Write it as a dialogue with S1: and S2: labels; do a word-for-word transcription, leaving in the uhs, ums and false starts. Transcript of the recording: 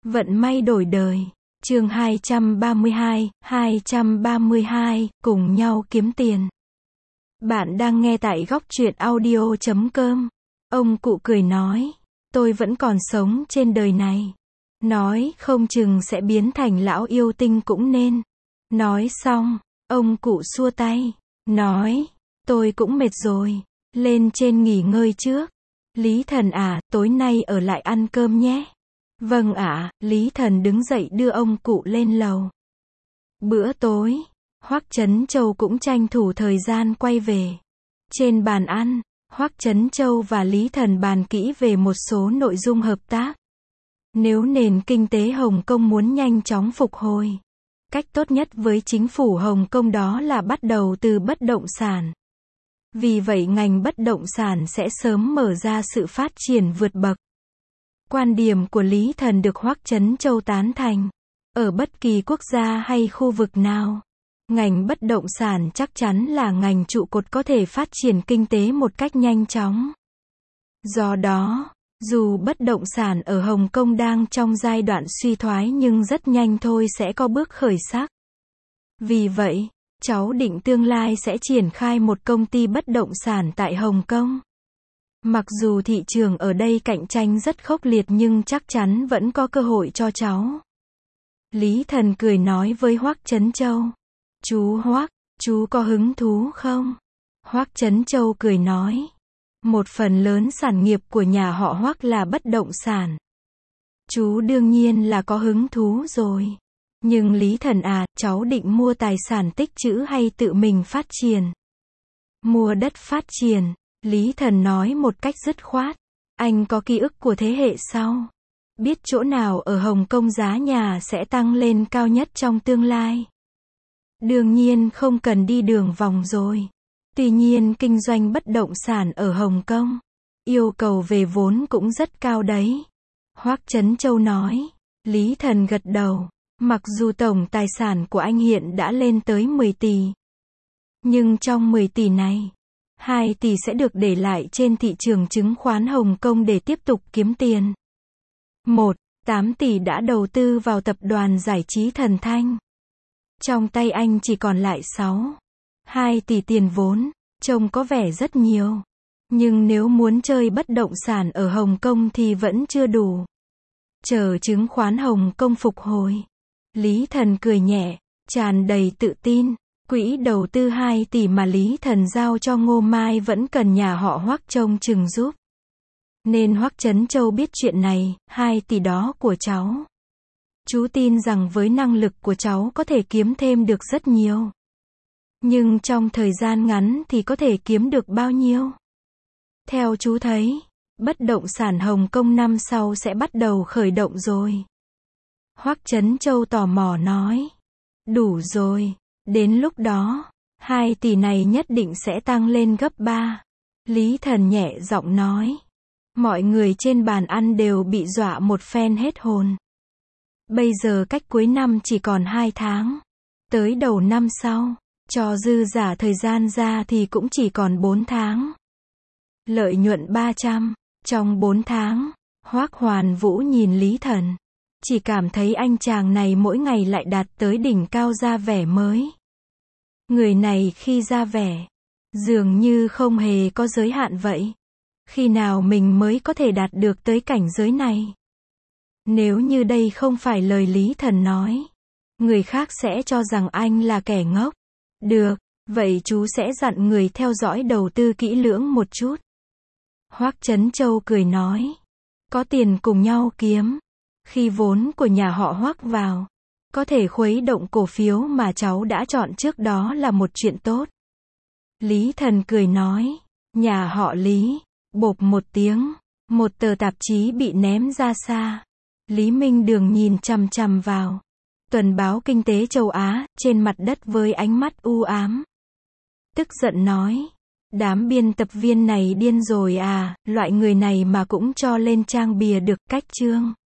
S1: Vận may đổi đời. Chương hai trăm ba mươi hai, hai trăm ba mươi hai, cùng nhau kiếm tiền. Bạn đang nghe tại góc truyện audio chấm com. Ông cụ cười nói, tôi vẫn còn sống trên đời này. Nói không chừng sẽ biến thành lão yêu tinh cũng nên. Nói xong, ông cụ xua tay, nói, tôi cũng mệt rồi, lên trên nghỉ ngơi trước. Lý Thần à, tối nay ở lại ăn cơm nhé. Vâng ạ, Lý Thần đứng dậy đưa ông cụ lên lầu. Bữa tối, Hoắc Chấn Châu cũng tranh thủ thời gian quay về. Trên bàn ăn, Hoắc Chấn Châu và Lý Thần bàn kỹ về một số nội dung hợp tác. Nếu nền kinh tế Hồng Kông muốn nhanh chóng phục hồi, cách tốt nhất với chính phủ Hồng Kông đó là bắt đầu từ bất động sản. Vì vậy ngành bất động sản sẽ sớm mở ra sự phát triển vượt bậc. Quan điểm của Lý Thần được Hoắc Chấn Châu tán thành. Ở bất kỳ quốc gia hay khu vực nào, ngành bất động sản chắc chắn là ngành trụ cột có thể phát triển kinh tế một cách nhanh chóng. Do đó, dù bất động sản ở Hồng Kông đang trong giai đoạn suy thoái nhưng rất nhanh thôi sẽ có bước khởi sắc. Vì vậy, cháu định tương lai sẽ triển khai một công ty bất động sản tại Hồng Kông. Mặc dù thị trường ở đây cạnh tranh rất khốc liệt nhưng chắc chắn vẫn có cơ hội cho cháu. Lý Thần cười nói với Hoắc Chấn Châu. Chú Hoắc, chú có hứng thú không? Hoắc Chấn Châu cười nói. Một phần lớn sản nghiệp của nhà họ Hoắc là bất động sản. Chú đương nhiên là có hứng thú rồi. Nhưng Lý Thần à, cháu định mua tài sản tích trữ hay tự mình phát triển? Mua đất phát triển. Lý Thần nói một cách dứt khoát. Anh có ký ức của thế hệ sau. Biết chỗ nào ở Hồng Kông giá nhà sẽ tăng lên cao nhất trong tương lai. Đương nhiên không cần đi đường vòng rồi. Tuy nhiên kinh doanh bất động sản ở Hồng Kông, yêu cầu về vốn cũng rất cao đấy. Hoắc Chấn Châu nói. Lý Thần gật đầu. Mặc dù tổng tài sản của anh hiện đã lên tới mười tỷ. Nhưng trong mười tỷ này, hai tỷ sẽ được để lại trên thị trường chứng khoán Hồng Kông để tiếp tục kiếm tiền. một. tám tỷ đã đầu tư vào tập đoàn giải trí Thần Thanh. Trong tay anh chỉ còn lại sáu. hai tỷ tiền vốn, trông có vẻ rất nhiều. Nhưng nếu muốn chơi bất động sản ở Hồng Kông thì vẫn chưa đủ. Chờ chứng khoán Hồng Kông phục hồi. Lý Thần cười nhẹ, tràn đầy tự tin. Quỹ đầu tư hai tỷ mà Lý Thần giao cho Ngô Mai vẫn cần nhà họ Hoắc trông chừng giúp. Nên Hoắc Chấn Châu biết chuyện này, hai tỷ đó của cháu. Chú tin rằng với năng lực của cháu có thể kiếm thêm được rất nhiều. Nhưng trong thời gian ngắn thì có thể kiếm được bao nhiêu? Theo chú thấy, bất động sản Hồng Kông năm sau sẽ bắt đầu khởi động rồi. Hoắc Chấn Châu tò mò nói. Đủ rồi. Đến lúc đó, hai tỷ này nhất định sẽ tăng lên gấp ba. Lý Thần nhẹ giọng nói. Mọi người trên bàn ăn đều bị dọa một phen hết hồn. Bây giờ cách cuối năm chỉ còn hai tháng. Tới đầu năm sau, cho dư giả thời gian ra thì cũng chỉ còn bốn tháng. Lợi nhuận ba trăm. Trong bốn tháng, Hoắc Hoàn Vũ nhìn Lý Thần. Chỉ cảm thấy anh chàng này mỗi ngày lại đạt tới đỉnh cao ra vẻ mới. Người này khi ra vẻ, dường như không hề có giới hạn vậy. Khi nào mình mới có thể đạt được tới cảnh giới này? Nếu như đây không phải lời Lý Thần nói, người khác sẽ cho rằng anh là kẻ ngốc. Được, vậy chú sẽ dặn người theo dõi đầu tư kỹ lưỡng một chút. Hoắc Chấn Châu cười nói. Có tiền cùng nhau kiếm. Khi vốn của nhà họ Hoắc vào, có thể khuấy động cổ phiếu mà cháu đã chọn trước đó là một chuyện tốt. Lý Thần cười nói. Nhà họ Lý. Bộp một tiếng, một tờ tạp chí bị ném ra xa. Lý Minh Đường nhìn chằm chằm vào tuần báo kinh tế châu Á, trên mặt đất với ánh mắt u ám. Tức giận nói. Đám biên tập viên này điên rồi à, loại người này mà cũng cho lên trang bìa được, cách chương.